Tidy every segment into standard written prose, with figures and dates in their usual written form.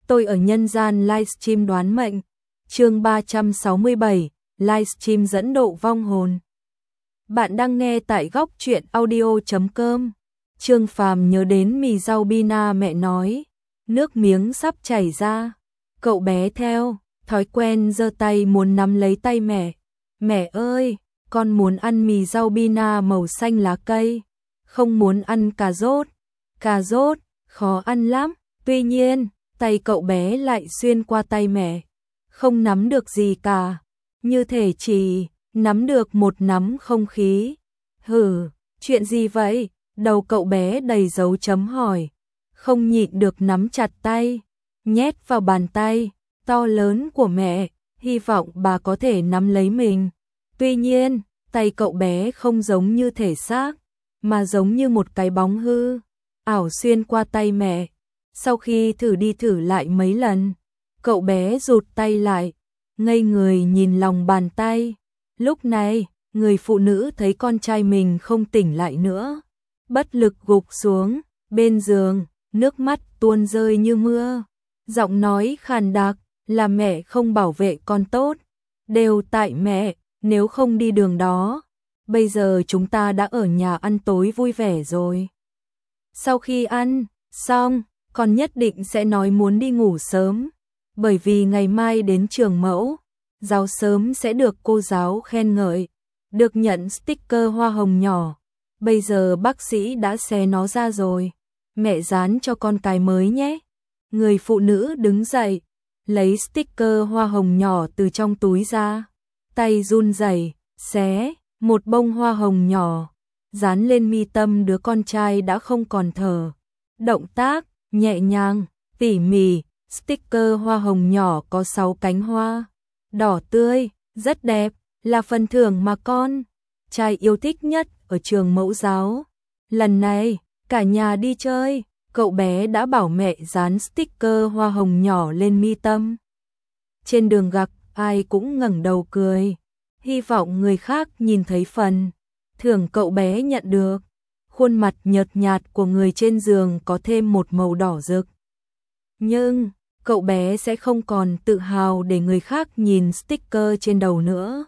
Tôi ở nhân gian livestream đoán mệnh. Chương 367, livestream dẫn độ vong hồn. Bạn đang nghe tại góc truyện audio.com. Trương Phàm nhớ đến mì rau Bina mẹ nói, nước miếng sắp chảy ra. Cậu bé theo thói quen giơ tay muốn nắm lấy tay mẹ. Mẹ ơi, con muốn ăn mì rau Bina màu xanh lá cây, không muốn ăn cà rốt. Cà rốt khó ăn lắm. Tuy nhiên, tay cậu bé lại xuyên qua tay mẹ, không nắm được gì cả, như thể chỉ nắm được một nắm không khí. Hử, chuyện gì vậy? Đầu cậu bé đầy dấu chấm hỏi, không nhịn được nắm chặt tay, nhét vào bàn tay to lớn của mẹ, hy vọng bà có thể nắm lấy mình. Tuy nhiên, tay cậu bé không giống như thể xác, mà giống như một cái bóng hư ảo xuyên qua tay mẹ. Sau khi thử đi thử lại mấy lần, cậu bé rụt tay lại, ngây người nhìn lòng bàn tay. Lúc này, người phụ nữ thấy con trai mình không tỉnh lại nữa, bất lực gục xuống bên giường, nước mắt tuôn rơi như mưa. Giọng nói khàn đặc, là mẹ không bảo vệ con tốt, đều tại mẹ, nếu không đi đường đó, bây giờ chúng ta đã ở nhà ăn tối vui vẻ rồi. Sau khi ăn xong, con nhất định sẽ nói muốn đi ngủ sớm, bởi vì ngày mai đến trường mẫu, giáo sớm sẽ được cô giáo khen ngợi, được nhận sticker hoa hồng nhỏ. Bây giờ bác sĩ đã xé nó ra rồi, mẹ dán cho con cái mới nhé. Người phụ nữ đứng dậy, lấy sticker hoa hồng nhỏ từ trong túi ra, tay run rẩy xé một bông hoa hồng nhỏ, dán lên mi tâm đứa con trai đã không còn thở. Động tác nhẹ nhàng, tỉ mỉ, sticker hoa hồng nhỏ có 6 cánh hoa đỏ tươi, rất đẹp, là phần thưởng mà con trai yêu thích nhất ở trường mẫu giáo. Lần này, cả nhà đi chơi, cậu bé đã bảo mẹ dán sticker hoa hồng nhỏ lên mi tâm. Trên đường gặp, ai cũng ngẩng đầu cười, hy vọng người khác nhìn thấy phần thưởng cậu bé nhận được. Khuôn mặt nhợt nhạt của người trên giường có thêm một màu đỏ rực. Nhưng, cậu bé sẽ không còn tự hào để người khác nhìn sticker trên đầu nữa.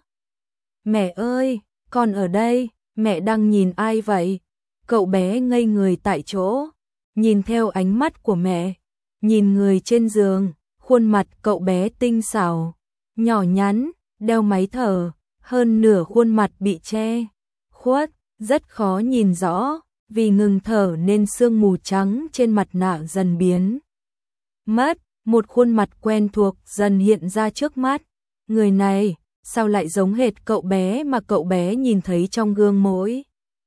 Mẹ ơi, con ở đây, mẹ đang nhìn ai vậy? Cậu bé ngây người tại chỗ, nhìn theo ánh mắt của mẹ, nhìn người trên giường, khuôn mặt cậu bé tinh xảo, nhỏ nhắn, đeo máy thở, hơn nửa khuôn mặt bị che khuất, rất khó nhìn rõ, vì ngừng thở nên sương mù trắng trên mặt nạ dần biến mất, một khuôn mặt quen thuộc dần hiện ra trước mắt. Người này, sao lại giống hệt cậu bé mà cậu bé nhìn thấy trong gương mỗi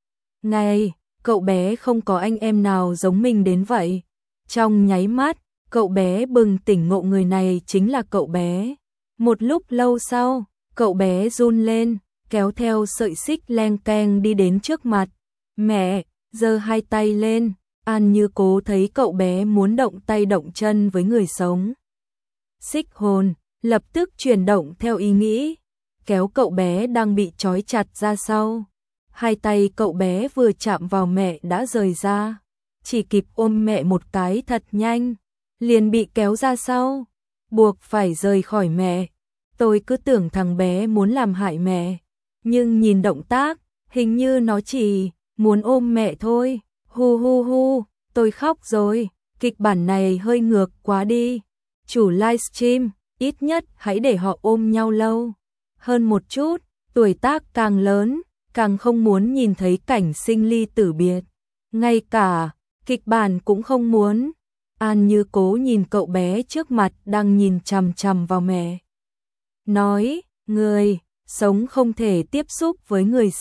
ngày? Cậu bé không có anh em nào giống mình đến vậy. Trong nháy mắt, cậu bé bừng tỉnh ngộ người này chính là cậu bé. Một lúc lâu sau, cậu bé run lên, kéo theo sợi xích leng keng đi đến trước mặt mẹ, giơ hai tay lên, An Như Cố thấy cậu bé muốn động tay động chân với người sống. Xích hồn lập tức chuyển động theo ý nghĩ, kéo cậu bé đang bị trói chặt ra sau. Hai tay cậu bé vừa chạm vào mẹ đã rời ra, chỉ kịp ôm mẹ một cái thật nhanh, liền bị kéo ra sau, buộc phải rời khỏi mẹ. Tôi cứ tưởng thằng bé muốn làm hại mẹ, nhưng nhìn động tác, hình như nó chỉ muốn ôm mẹ thôi. Hu hu hu, tôi khóc rồi, kịch bản này hơi ngược quá đi. Chủ livestream, ít nhất hãy để họ ôm nhau lâu hơn một chút, tuổi tác càng lớn, càng không muốn nhìn thấy cảnh sinh ly tử biệt. Ngay cả kịch bản cũng không muốn. An Như Cố nhìn cậu bé trước mặt đang nhìn chằm chằm vào mẹ, nói, người sống không thể tiếp xúc với người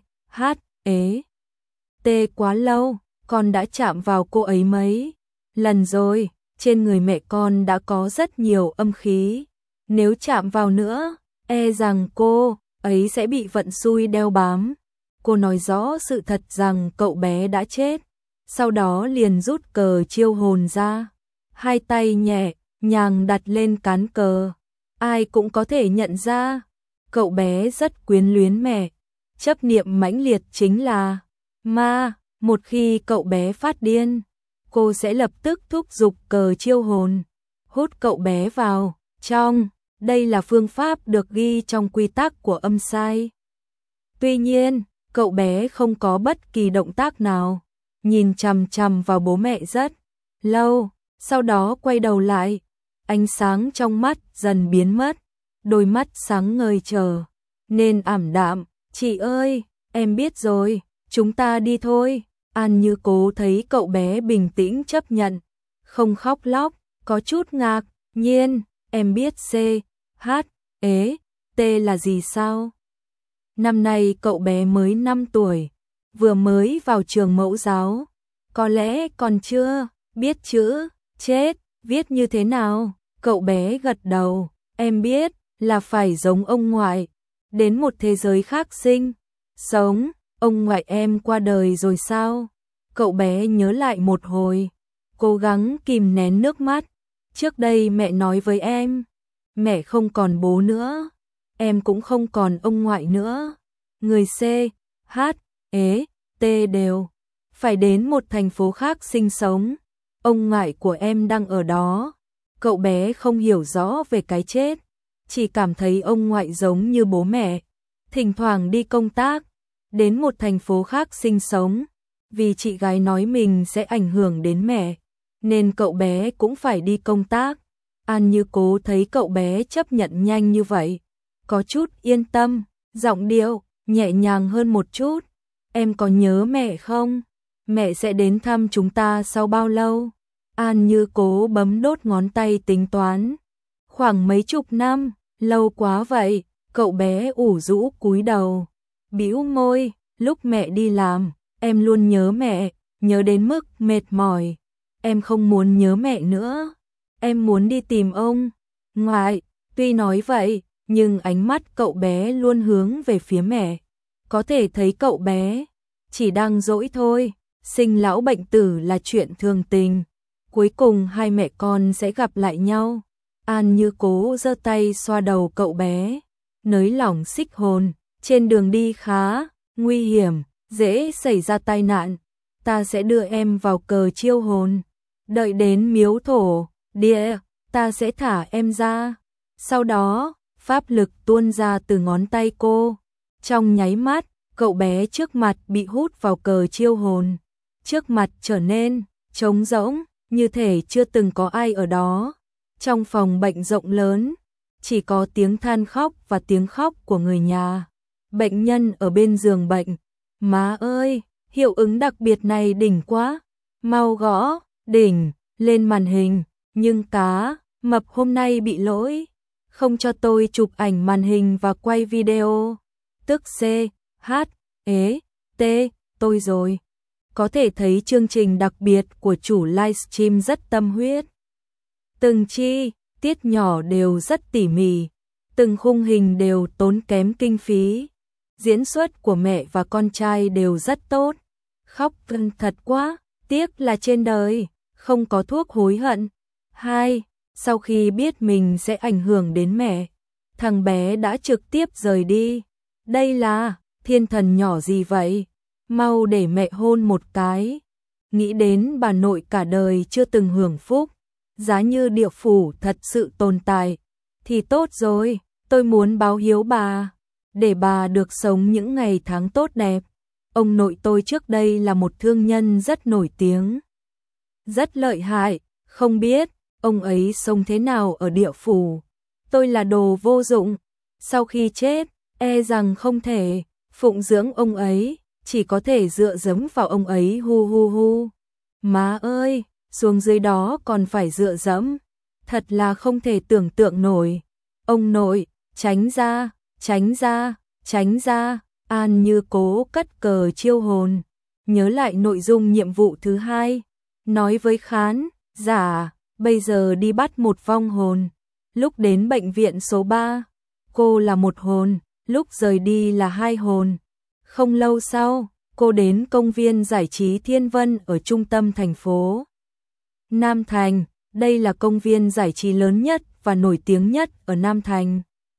T quá lâu, con đã chạm vào cô ấy mấy lần rồi, trên người mẹ con đã có rất nhiều âm khí, nếu chạm vào nữa, e rằng cô ấy sẽ bị vận xui đeo bám. Cô nói rõ sự thật rằng cậu bé đã chết, sau đó liền rút cờ chiêu hồn ra, hai tay nhẹ nhàng đặt lên cán cờ. Ai cũng có thể nhận ra, cậu bé rất quyến luyến mẹ, chấp niệm mãnh liệt chính là ma. Một khi cậu bé phát điên, cô sẽ lập tức thúc giục cờ chiêu hồn. hút cậu bé vào trong. Đây là phương pháp được ghi trong quy tắc của âm sai. Tuy nhiên, cậu bé không có bất kỳ động tác nào, nhìn chằm chằm vào bố mẹ rất lâu, sau đó quay đầu lại, ánh sáng trong mắt dần biến mất, đôi mắt sáng ngời trở nên ảm đạm. Chị ơi, em biết rồi, chúng ta đi thôi. An Như cố thấy cậu bé bình tĩnh chấp nhận, không khóc lóc, có chút ngạc nhiên. Em biết C, H, E, T là gì sao? Năm nay cậu bé mới 5 tuổi, vừa mới vào trường mẫu giáo, có lẽ còn chưa biết chữ. Chết, viết như thế nào? Cậu bé gật đầu, em biết, là phải giống ông ngoại, đến một thế giới khác sinh sống. Ông ngoại em qua đời rồi sao? Cậu bé nhớ lại một hồi, cố gắng kìm nén nước mắt. Trước đây mẹ nói với em, mẹ không còn bố nữa, em cũng không còn ông ngoại nữa. Người C, H, E, T đều phải đến một thành phố khác sinh sống. Ông ngoại của em đang ở đó. Cậu bé không hiểu rõ về cái chết, chỉ cảm thấy ông ngoại giống như bố mẹ, thỉnh thoảng đi công tác, đến một thành phố khác sinh sống. Vì chị gái nói mình sẽ ảnh hưởng đến mẹ, nên cậu bé cũng phải đi công tác. An Như cố thấy cậu bé chấp nhận nhanh như vậy, có chút yên tâm, giọng điệu nhẹ nhàng hơn một chút. Em có nhớ mẹ không? Mẹ sẽ đến thăm chúng ta sau bao lâu? An Như cố bấm đốt ngón tay tính toán. Khoảng mấy chục năm, lâu quá vậy. Cậu bé ủ rũ cúi đầu, bĩu môi. Lúc mẹ đi làm, em luôn nhớ mẹ, nhớ đến mức mệt mỏi. Em không muốn nhớ mẹ nữa, em muốn đi tìm ông ngoại. Tuy nói vậy, nhưng ánh mắt cậu bé luôn hướng về phía mẹ. Có thể thấy cậu bé chỉ đang dỗi thôi. Sinh lão bệnh tử là chuyện thường tình, cuối cùng hai mẹ con sẽ gặp lại nhau. An Như cố giơ tay xoa đầu cậu bé, nới lỏng xích hồn. Trên đường đi khá nguy hiểm, dễ xảy ra tai nạn. Ta sẽ đưa em vào cờ chiêu hồn, đợi đến miếu thổ địa, ta sẽ thả em ra. Sau đó, pháp lực tuôn ra từ ngón tay cô. Trong nháy mắt, cậu bé trước mặt bị hút vào cờ chiêu hồn. Trước mặt trở nên trống rỗng, như thể chưa từng có ai ở đó. Trong phòng bệnh rộng lớn, chỉ có tiếng than khóc và tiếng khóc của người nhà. Bệnh nhân ở bên giường bệnh. Má ơi, hiệu ứng đặc biệt này đỉnh quá. Mau gõ đỉnh lên màn hình. Nhưng cá mập hôm nay bị lỗi, không cho tôi chụp ảnh màn hình và quay video. Tức C, H, E, T, tôi rồi. Có thể thấy chương trình đặc biệt của chủ livestream rất tâm huyết. Từng chi tiết nhỏ đều rất tỉ mỉ, từng khung hình đều tốn kém kinh phí. Diễn xuất của mẹ và con trai đều rất tốt. Khóc thật quá, tiếc là trên đời không có thuốc hối hận. 2. Sau khi biết mình sẽ ảnh hưởng đến mẹ, thằng bé đã trực tiếp rời đi. Đây là thiên thần nhỏ gì vậy? Mau để mẹ hôn một cái. Nghĩ đến bà nội cả đời chưa từng hưởng phúc, giá như địa phủ thật sự tồn tại thì tốt rồi. Tôi muốn báo hiếu bà, để bà được sống những ngày tháng tốt đẹp. Ông nội tôi trước đây là một thương nhân rất nổi tiếng, rất lợi hại, không biết ông ấy sống thế nào ở địa phủ. Tôi là đồ vô dụng, sau khi chết, e rằng không thể phụng dưỡng ông ấy, chỉ có thể dựa dẫm vào ông ấy. Hu hu hu. Má ơi, xuống dưới đó còn phải dựa dẫm, thật là không thể tưởng tượng nổi. Ông nội, tránh ra, tránh ra, tránh ra. An Như cố cất cờ chiêu hồn, nhớ lại nội dung nhiệm vụ thứ 2, nói với khán giả, bây giờ đi bắt một vong hồn. Lúc đến bệnh viện số 3, cô là một hồn, lúc rời đi là 2 hồn. Không lâu sau, cô đến công viên giải trí Thiên Vân ở trung tâm thành phố Nam Thành. Đây là công viên giải trí lớn nhất và nổi tiếng nhất ở Nam Thành.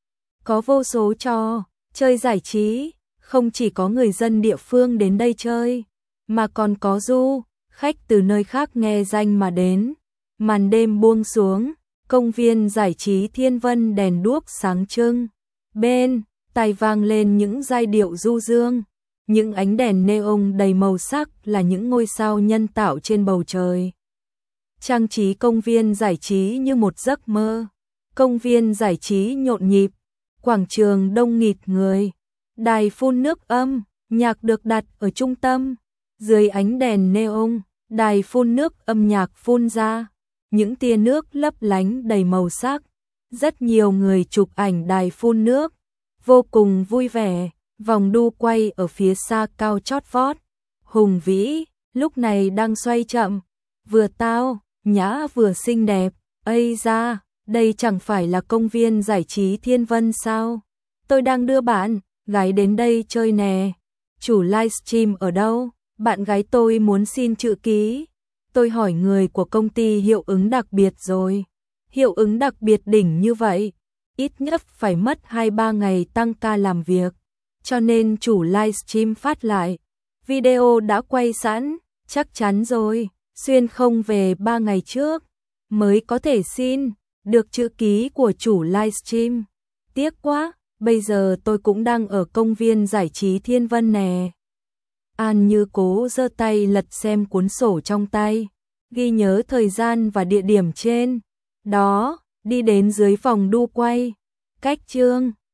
Có vô số trò chơi giải trí, không chỉ có người dân địa phương đến đây chơi, mà còn có du khách từ nơi khác nghe danh mà đến. Màn đêm buông xuống, Công viên giải trí Thiên Vân đèn đuốc sáng trưng. Bên tai vang lên những giai điệu du dương. Những ánh đèn neon đầy màu sắc là những ngôi sao nhân tạo trên bầu trời. Trang trí công viên giải trí như một giấc mơ. Công viên giải trí nhộn nhịp. Quảng trường đông nghịt người. Đài phun nước âm, nhạc được đặt ở trung tâm. Dưới ánh đèn neon, đài phun nước âm nhạc phun ra. Những tia nước lấp lánh đầy màu sắc. Rất nhiều người chụp ảnh đài phun nước. Vô cùng vui vẻ. Vòng đu quay ở phía xa cao chót vót. Hùng vĩ, lúc này đang xoay chậm. Vừa tao, nhã vừa xinh đẹp. Ây da, đây chẳng phải là công viên giải trí Thiên Vân sao? Tôi đang đưa bạn gái đến đây chơi nè. Chủ livestream ở đâu? Bạn gái tôi muốn xin chữ ký. Tôi hỏi người của công ty hiệu ứng đặc biệt rồi. Hiệu ứng đặc biệt đỉnh như vậy, ít nhất phải mất 2-3 ngày tăng ca làm việc. Cho nên chủ livestream phát lại. Video đã quay sẵn, chắc chắn rồi. Xuyên không về 3 ngày trước mới có thể xin được chữ ký của chủ livestream. Tiếc quá, bây giờ tôi cũng đang ở công viên giải trí Thiên Vân nè. An Như cố giơ tay lật xem cuốn sổ trong tay, ghi nhớ thời gian và địa điểm trên. Đó, đi đến dưới vòng đu quay. Cách Chương